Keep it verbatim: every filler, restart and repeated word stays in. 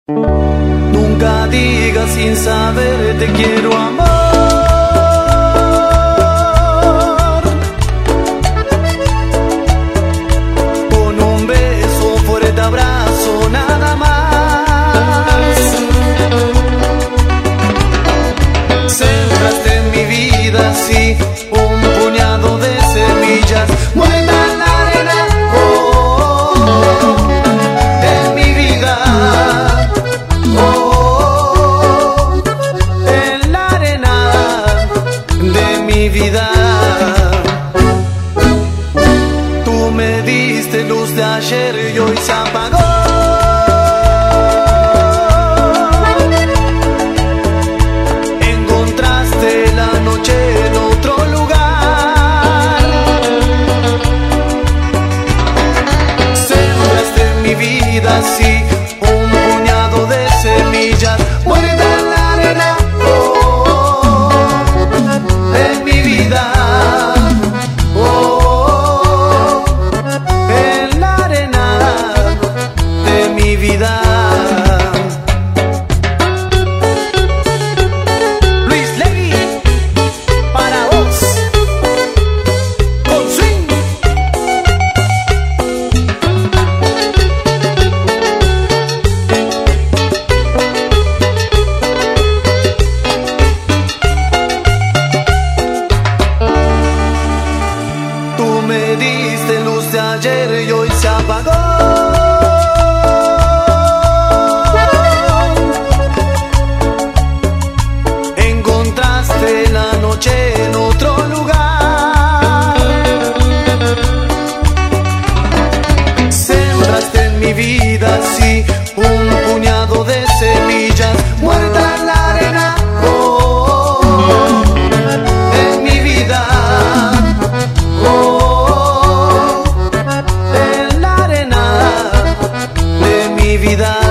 Nunca digas sin saber te quiero, amor. Con un beso, fuerte abrazo, nada más. Sembraste en mi vida, sí, un puñado de semillas. Muerta en la arena, oh, en mi vida. Oh, en la arena de mi vida. Tú me diste luz de ayer y hoy se apagó. Encontraste la noche en otro lugar. Sembraste en mi vida, sí, un puñado de semillas. Muerta en la arena, oh, en mi vida. Oh, en la arena de mi vida. Luis Legui, para vos, con swing. Tú me diste luz de ayer y hoy se apagó. Encontraste la noche en otro lugar. Sembraste en mi vida, sí, un puñado de semillas. Muerta en la arena, oh, en mi vida. Oh, en la arena de mi vida.